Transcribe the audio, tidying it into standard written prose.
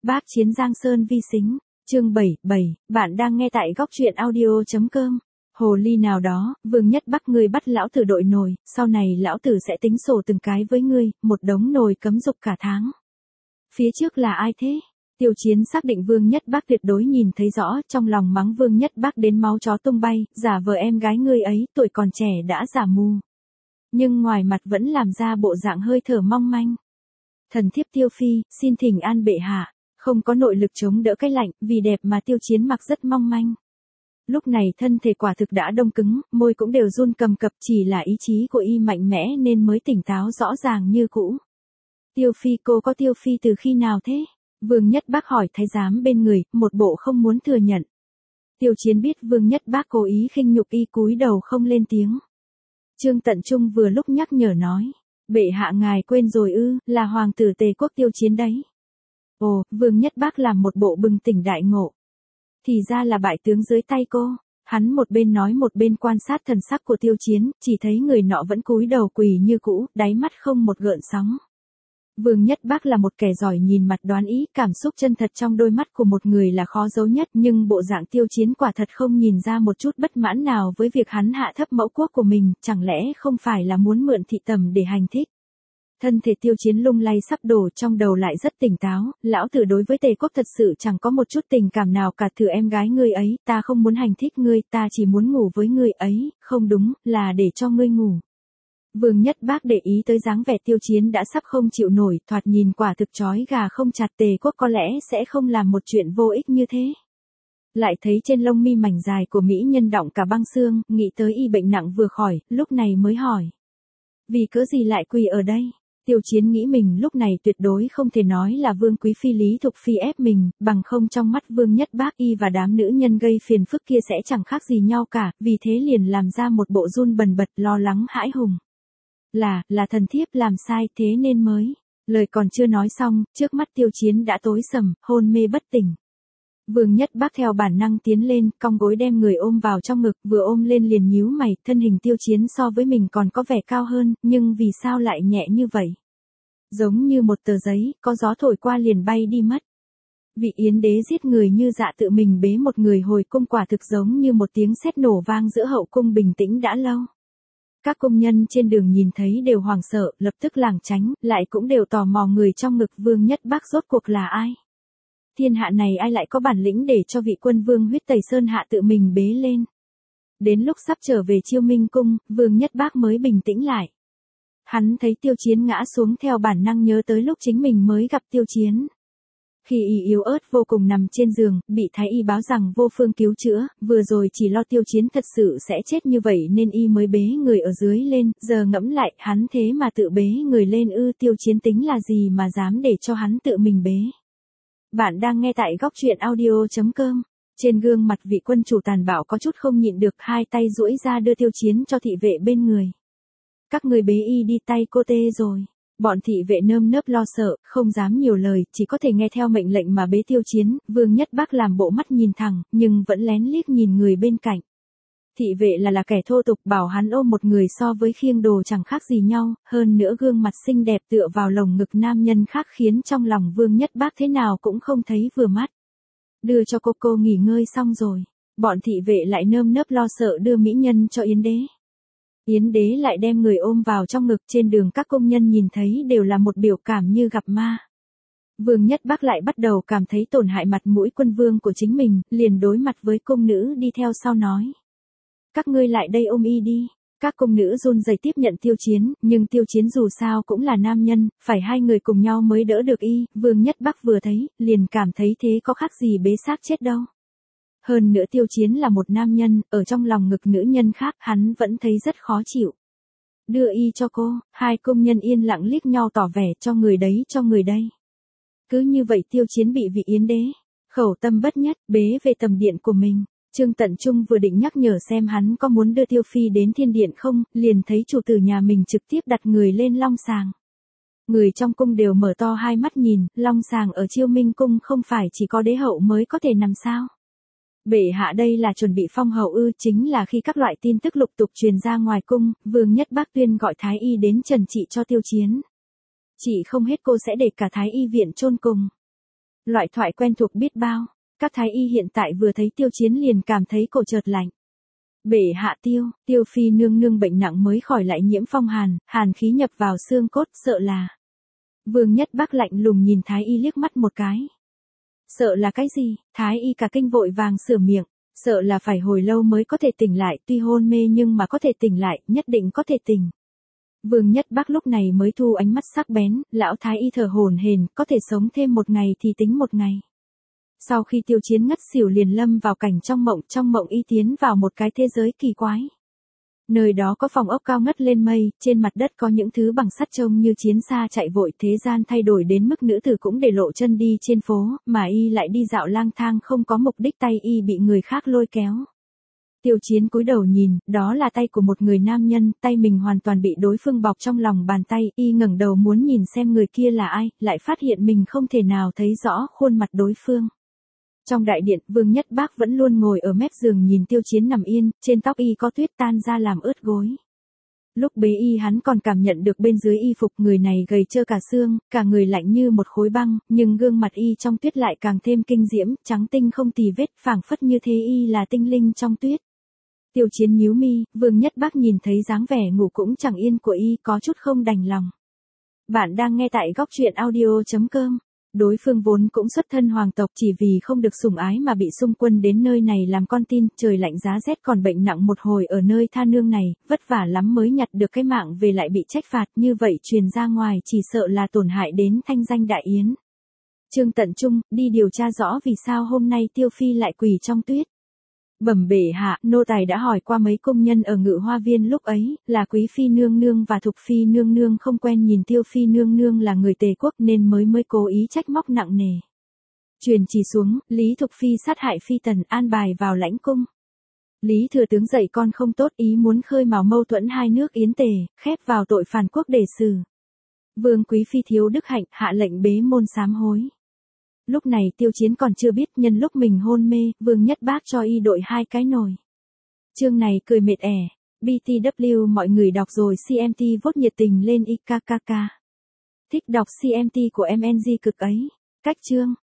Bác chiến Giang Sơn vi sính, chương 77, bạn đang nghe tại góc truyện audio.com. Hồ ly nào đó, Vương Nhất Bắc ngươi bắt lão tử đội nồi, sau này lão tử sẽ tính sổ từng cái với ngươi, một đống nồi cấm dục cả tháng. Phía trước là ai thế? Tiêu Chiến xác định Vương Nhất Bắc tuyệt đối nhìn thấy rõ, trong lòng mắng Vương Nhất Bắc đến máu chó tung bay, giả vờ em gái ngươi ấy, tuổi còn trẻ đã giả mù. Nhưng ngoài mặt vẫn làm ra bộ dạng hơi thở mong manh. Thần thiếp Tiêu Phi, xin thỉnh an bệ hạ, không có nội lực chống đỡ cái lạnh, vì đẹp mà Tiêu Chiến mặc rất mong manh. Lúc này thân thể quả thực đã đông cứng, môi cũng đều run cầm cập, chỉ là ý chí của y mạnh mẽ nên mới tỉnh táo rõ ràng như cũ. Tiêu Phi, cô có Tiêu Phi từ khi nào thế? Vương Nhất Bắc hỏi thái giám bên người, một bộ không muốn thừa nhận. Tiêu Chiến biết Vương Nhất Bắc cố ý khinh nhục y, cúi đầu không lên tiếng. Trương Tận Trung vừa lúc nhắc nhở nói, bệ hạ ngài quên rồi ư, là hoàng tử Tề quốc Tiêu Chiến đấy. Ồ, Vương Nhất Bắc làm một bộ bừng tỉnh đại ngộ. Thì ra là bại tướng dưới tay cô. Hắn một bên nói một bên quan sát thần sắc của Tiêu Chiến, chỉ thấy người nọ vẫn cúi đầu quỳ như cũ, đáy mắt không một gợn sóng. Vương Nhất Bắc là một kẻ giỏi nhìn mặt đoán ý, cảm xúc chân thật trong đôi mắt của một người là khó giấu nhất, nhưng bộ dạng Tiêu Chiến quả thật không nhìn ra một chút bất mãn nào với việc hắn hạ thấp mẫu quốc của mình, chẳng lẽ không phải là muốn mượn thị tầm để hành thích. Thân thể Tiêu Chiến lung lay sắp đổ, trong đầu lại rất tỉnh táo, lão tử đối với Tề quốc thật sự chẳng có một chút tình cảm nào cả, thử em gái ngươi ấy, ta không muốn hành thích ngươi, ta chỉ muốn ngủ với ngươi ấy, không đúng, là để cho ngươi ngủ. Vương Nhất Bắc để ý tới dáng vẻ Tiêu Chiến đã sắp không chịu nổi, thoạt nhìn quả thực trói gà không chặt, Tề quốc có lẽ sẽ không làm một chuyện vô ích như thế. Lại thấy trên lông mi mảnh dài của mỹ nhân đọng cả băng xương, nghĩ tới y bệnh nặng vừa khỏi, lúc này mới hỏi. Vì cớ gì lại quỳ ở đây? Tiêu Chiến nghĩ mình lúc này tuyệt đối không thể nói là Vương Quý Phi Lý Thục Phi ép mình, bằng không trong mắt Vương Nhất Bắc y và đám nữ nhân gây phiền phức kia sẽ chẳng khác gì nhau cả, vì thế liền làm ra một bộ run bần bật lo lắng hãi hùng. Là thần thiếp làm sai thế nên mới. Lời còn chưa nói xong, trước mắt Tiêu Chiến đã tối sầm, hôn mê bất tỉnh. Vương Nhất Bắc theo bản năng tiến lên, cong gối đem người ôm vào trong ngực, vừa ôm lên liền nhíu mày, thân hình Tiêu Chiến so với mình còn có vẻ cao hơn, nhưng vì sao lại nhẹ như vậy? Giống như một tờ giấy, có gió thổi qua liền bay đi mất. Vị yến đế giết người như dạ tự mình bế một người hồi cung, quả thực giống như một tiếng sét nổ vang giữa hậu cung bình tĩnh đã lâu. Các công nhân trên đường nhìn thấy đều hoảng sợ, lập tức lảng tránh, lại cũng đều tò mò người trong ngực Vương Nhất Bắc rốt cuộc là ai. Thiên hạ này ai lại có bản lĩnh để cho vị quân vương huyết tẩy sơn hạ tự mình bế lên. Đến lúc sắp trở về Chiêu Minh cung, Vương Nhất Bắc mới bình tĩnh lại. Hắn thấy Tiêu Chiến ngã xuống theo bản năng nhớ tới lúc chính mình mới gặp Tiêu Chiến. Khi y yếu ớt vô cùng nằm trên giường, bị thái y báo rằng vô phương cứu chữa, vừa rồi chỉ lo Tiêu Chiến thật sự sẽ chết như vậy nên y mới bế người ở dưới lên, giờ ngẫm lại, hắn thế mà tự bế người lên ư, Tiêu Chiến tính là gì mà dám để cho hắn tự mình bế. Bạn đang nghe tại góc truyện audio.com. Trên gương mặt vị quân chủ tàn bạo có chút không nhịn được, hai tay duỗi ra đưa Tiêu Chiến cho thị vệ bên người. Các người bế y đi, tay cô tê rồi. Bọn thị vệ nơm nớp lo sợ, không dám nhiều lời, chỉ có thể nghe theo mệnh lệnh mà bế Tiêu Chiến. Vương Nhất Bắc làm bộ mắt nhìn thẳng, nhưng vẫn lén liếc nhìn người bên cạnh. Thị vệ là kẻ thô tục, bảo hắn ôm một người so với khiêng đồ chẳng khác gì nhau, hơn nữa gương mặt xinh đẹp tựa vào lồng ngực nam nhân khác khiến trong lòng Vương Nhất Bắc thế nào cũng không thấy vừa mắt. Đưa cho cô nghỉ ngơi xong rồi, bọn thị vệ lại nơm nớp lo sợ đưa mỹ nhân cho Yến đế. Yến đế lại đem người ôm vào trong ngực, trên đường các công nhân nhìn thấy đều là một biểu cảm như gặp ma. Vương Nhất Bắc lại bắt đầu cảm thấy tổn hại mặt mũi quân vương của chính mình, liền đối mặt với cung nữ đi theo sau nói. Các ngươi lại đây ôm y đi. Các cung nữ run rẩy tiếp nhận Tiêu Chiến, nhưng Tiêu Chiến dù sao cũng là nam nhân, phải hai người cùng nhau mới đỡ được y, Vương Nhất Bắc vừa thấy, liền cảm thấy thế có khác gì bế xác chết đâu. Hơn nữa Tiêu Chiến là một nam nhân, ở trong lòng ngực nữ nhân khác, hắn vẫn thấy rất khó chịu. Đưa y cho cô, hai công nhân yên lặng liếc nhau tỏ vẻ cho người đấy cho người đây. Cứ như vậy Tiêu Chiến bị vị yến đế, khẩu tâm bất nhất, bế về tầm điện của mình. Trương Tận Trung vừa định nhắc nhở xem hắn có muốn đưa Tiêu Phi đến thiên điện không, liền thấy chủ tử nhà mình trực tiếp đặt người lên long sàng. Người trong cung đều mở to hai mắt nhìn, long sàng ở Chiêu Minh cung không phải chỉ có đế hậu mới có thể nằm sao. Bệ hạ đây là chuẩn bị phong hậu ư? Chính là khi các loại tin tức lục tục truyền ra ngoài cung, Vương Nhất Bắc tuyên gọi thái y đến trần trị cho Tiêu Chiến. Chỉ không hết cô sẽ để cả thái y viện chôn cùng. Loại thoại quen thuộc biết bao. Các thái y hiện tại vừa thấy Tiêu Chiến liền cảm thấy cổ chợt lạnh. Bệ hạ Tiêu phi nương nương bệnh nặng mới khỏi lại nhiễm phong hàn, hàn khí nhập vào xương cốt, sợ là. Vương Nhất Bắc lạnh lùng nhìn thái y liếc mắt một cái. Sợ là cái gì? Thái y cả kinh vội vàng sửa miệng, sợ là phải hồi lâu mới có thể tỉnh lại, tuy hôn mê nhưng mà có thể tỉnh lại, nhất định có thể tỉnh. Vương Nhất Bắc lúc này mới thu ánh mắt sắc bén, lão thái y thở hổn hển, có thể sống thêm một ngày thì tính một ngày. Sau khi Tiêu Chiến ngất xỉu liền lâm vào cảnh trong mộng y tiến vào một cái thế giới kỳ quái. Nơi đó có phòng ốc cao ngất lên mây, trên mặt đất có những thứ bằng sắt trông như chiến xa chạy vội, thế gian thay đổi đến mức nữ tử cũng để lộ chân đi trên phố, mà y lại đi dạo lang thang không có mục đích, tay y bị người khác lôi kéo. Tiêu Chiến cúi đầu nhìn, đó là tay của một người nam nhân, tay mình hoàn toàn bị đối phương bọc trong lòng bàn tay, y ngẩng đầu muốn nhìn xem người kia là ai, lại phát hiện mình không thể nào thấy rõ khuôn mặt đối phương. Trong đại điện, Vương Nhất Bác vẫn luôn ngồi ở mép giường nhìn Tiêu Chiến nằm yên, trên tóc y có tuyết tan ra làm ướt gối. Lúc bế y hắn còn cảm nhận được bên dưới y phục người này gầy trơ cả xương, cả người lạnh như một khối băng, nhưng gương mặt y trong tuyết lại càng thêm kinh diễm, trắng tinh không tì vết, phảng phất như thế y là tinh linh trong tuyết. Tiêu Chiến nhíu mi, Vương Nhất Bác nhìn thấy dáng vẻ ngủ cũng chẳng yên của y, có chút không đành lòng. Bạn đang nghe tại góc truyện audio.com. Đối phương vốn cũng xuất thân hoàng tộc, chỉ vì không được sủng ái mà bị xung quân đến nơi này làm con tin, trời lạnh giá rét còn bệnh nặng một hồi ở nơi tha nương này, vất vả lắm mới nhặt được cái mạng về lại bị trách phạt, như vậy truyền ra ngoài chỉ sợ là tổn hại đến thanh danh đại yến. Trương Tận Trung, đi điều tra rõ vì sao hôm nay Tiêu Phi lại quỳ trong tuyết. Bẩm bệ hạ, nô tài đã hỏi qua mấy công nhân ở Ngự Hoa Viên lúc ấy, là Quý Phi nương nương và Thục Phi nương nương không quen nhìn Tiêu Phi nương nương là người Tề quốc nên mới cố ý trách móc nặng nề. Truyền chỉ xuống, Lý Thục Phi sát hại Phi Tần, an bài vào lãnh cung. Lý thừa tướng dạy con không tốt, ý muốn khơi mào mâu thuẫn hai nước Yến Tề, khép vào tội phản quốc để xử. Vương Quý Phi thiếu đức hạnh, hạ lệnh bế môn sám hối. Lúc này Tiêu Chiến còn chưa biết, nhân lúc mình hôn mê, Vương Nhất Bác cho y đội 2 cái nồi. Chương này cười mệt ẻ. BTW mọi người đọc rồi, CMT vote nhiệt tình lên IKKK. Thích đọc CMT của MNG cực ấy. Cách chương.